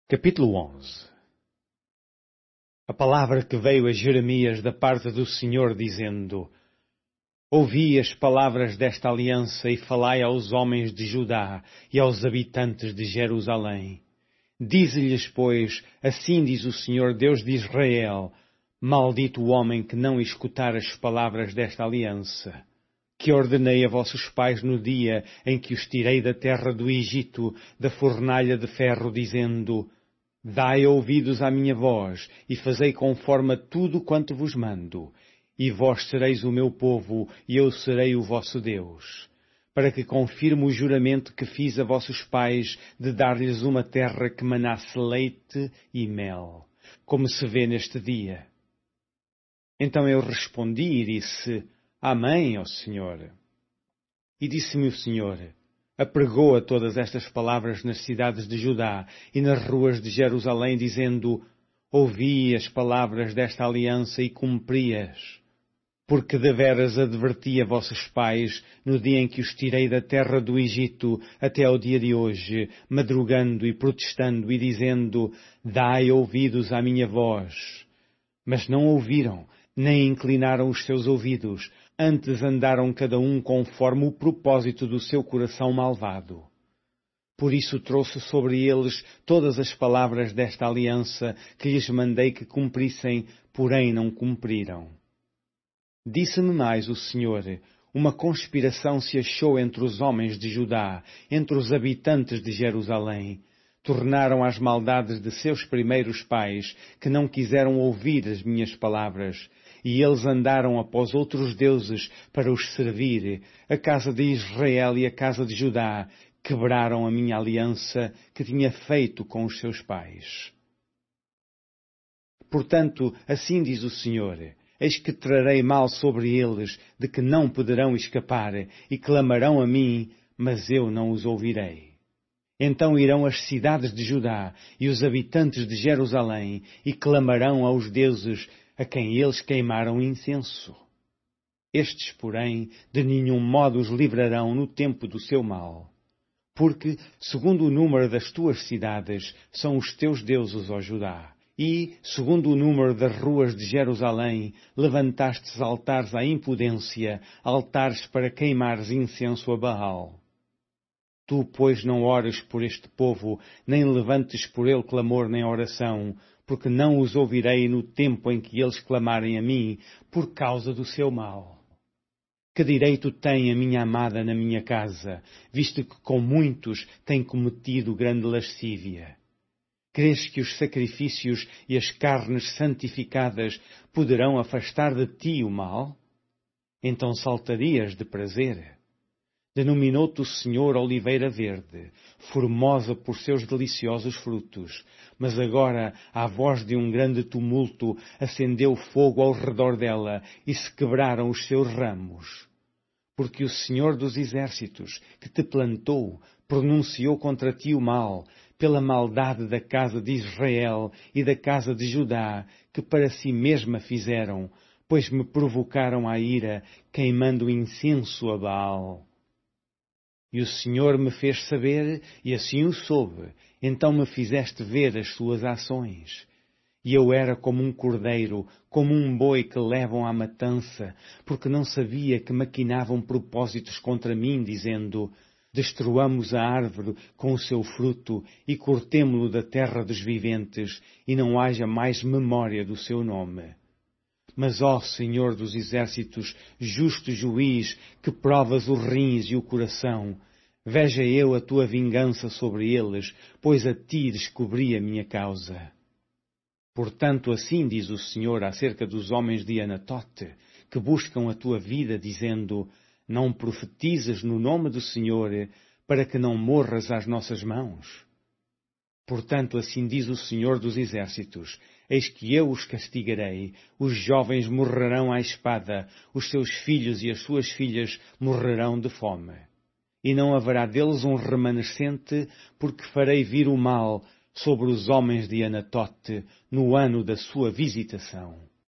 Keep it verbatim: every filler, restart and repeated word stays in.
Capítulo onze. A palavra que veio a Jeremias da parte do Senhor, dizendo: Ouvi as palavras desta aliança e falai aos homens de Judá e aos habitantes de Jerusalém. Dize-lhes, pois, assim diz o Senhor, Deus de Israel: Maldito o homem que não escutar as palavras desta aliança, que ordenei a vossos pais no dia em que os tirei da terra do Egito, da fornalha de ferro, dizendo: Dai ouvidos à minha voz, e fazei conforme a tudo quanto vos mando, e vós sereis o meu povo, e eu serei o vosso Deus, para que confirme o juramento que fiz a vossos pais de dar-lhes uma terra que manasse leite e mel, como se vê neste dia. Então eu respondi e disse: Amém, ó Senhor. E disse-me o Senhor: Apregoa todas estas palavras nas cidades de Judá e nas ruas de Jerusalém, dizendo: Ouvi as palavras desta aliança e cumpri-as. Porque deveras adverti a vossos pais no dia em que os tirei da terra do Egito até ao dia de hoje, madrugando e protestando e dizendo: Dai ouvidos à minha voz. Mas não ouviram, nem inclinaram os seus ouvidos, antes andaram cada um conforme o propósito do seu coração malvado. Por isso trouxe sobre eles todas as palavras desta aliança que lhes mandei que cumprissem, porém não cumpriram. Disse-me mais o Senhor: Uma conspiração se achou entre os homens de Judá, entre os habitantes de Jerusalém. Tornaram às maldades de seus primeiros pais, que não quiseram ouvir as minhas palavras, e eles andaram após outros deuses para os servir. A casa de Israel e a casa de Judá quebraram a minha aliança que tinha feito com os seus pais. Portanto, assim diz o Senhor: Eis que trarei mal sobre eles, de que não poderão escapar, e clamarão a mim, mas eu não os ouvirei. Então irão as cidades de Judá e os habitantes de Jerusalém e clamarão aos deuses a quem eles queimaram incenso. Estes, porém, de nenhum modo os livrarão no tempo do seu mal. Porque, segundo o número das tuas cidades, são os teus deuses, ó Judá. E, segundo o número das ruas de Jerusalém, levantastes altares à impudência, altares para queimares incenso a Baal. Tu, pois, não ores por este povo, nem levantes por ele clamor nem oração, porque não os ouvirei no tempo em que eles clamarem a mim, por causa do seu mal. Que direito tem a minha amada na minha casa, visto que com muitos tem cometido grande lascívia? Crês que os sacrifícios e as carnes santificadas poderão afastar de ti o mal? Então saltarias de prazer. Denominou-te o Senhor oliveira verde, formosa por seus deliciosos frutos. Mas agora, à voz de um grande tumulto, acendeu fogo ao redor dela e se quebraram os seus ramos. Porque o Senhor dos exércitos, que te plantou, pronunciou contra ti o mal, pela maldade da casa de Israel e da casa de Judá, que para si mesma fizeram, pois me provocaram à ira, queimando incenso a Baal. E o Senhor me fez saber, e assim o soube, então me fizeste ver as suas ações. E eu era como um cordeiro, como um boi que levam à matança, porque não sabia que maquinavam propósitos contra mim, dizendo: Destruamos a árvore com o seu fruto, e cortemo-lo da terra dos viventes, e não haja mais memória do seu nome. Mas, ó Senhor dos exércitos, justo juiz, que provas os rins e o coração, veja eu a tua vingança sobre eles, pois a ti descobri a minha causa. Portanto, assim diz o Senhor acerca dos homens de Anatote, que buscam a tua vida, dizendo: Não profetizes no nome do Senhor, para que não morras às nossas mãos. Portanto, assim diz o Senhor dos exércitos: Eis que eu os castigarei, os jovens morrerão à espada, os seus filhos e as suas filhas morrerão de fome. E não haverá deles um remanescente, porque farei vir o mal sobre os homens de Anatote no ano da sua visitação.